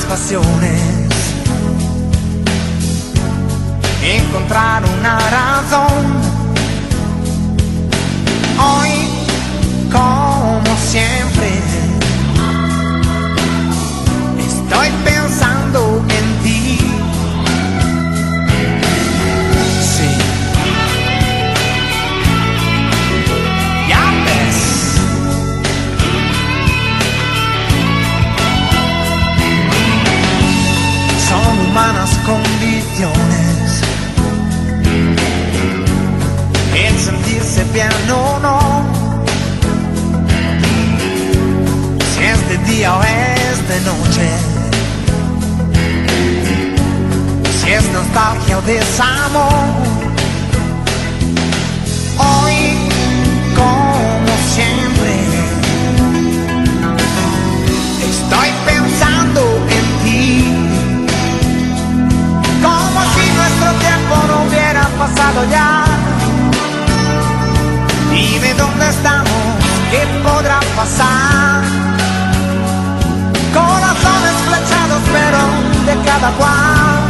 pasiones, encontrar una razón. Hoy, como siempre, estoy pensando en ti. Sí, ya ves. Son humanas condiciones, el sentirse bien o no, si es de día o es de noche, si es nostalgia o desamor. Hoy, como siempre, estoy pensando en ti, como si nuestro tiempo no hubiera pasado ya. Dime dónde estamos, qué podrá pasar. Corazones flechados, pero de cada cual.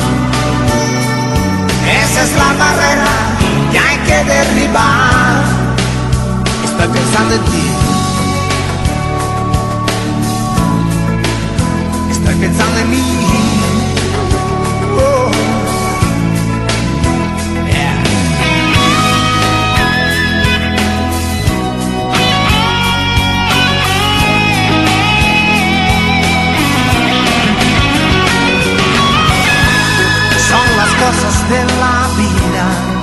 Esa es la barrera que hay que derribar. Estoy pensando en ti. Estoy pensando en mí. Oh. Cosas de la vida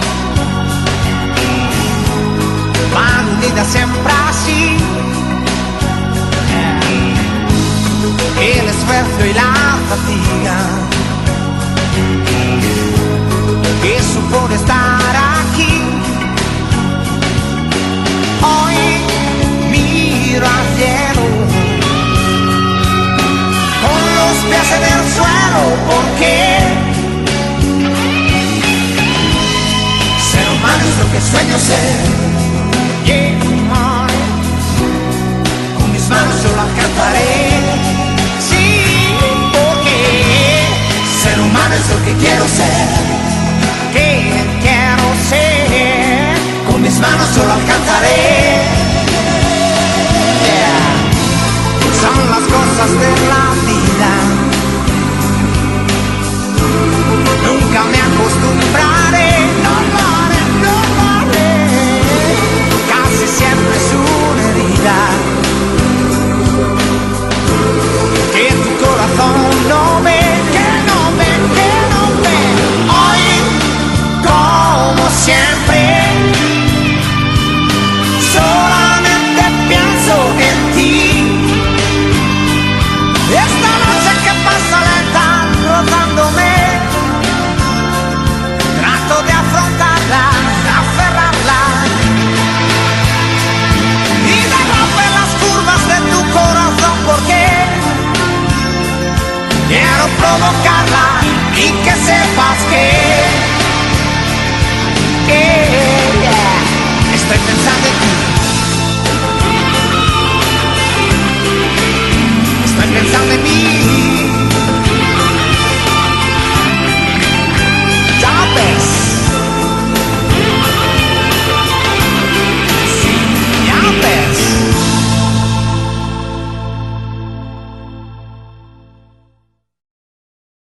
van unidas siempre así. El esfuerzo y la fatiga que supone estar aquí. Hoy miro al cielo con los pies en el suelo, porque es lo que sueño ser. Yeah, con mis manos yo lo alcanzaré. Sí, porque ser humano es lo que quiero ser.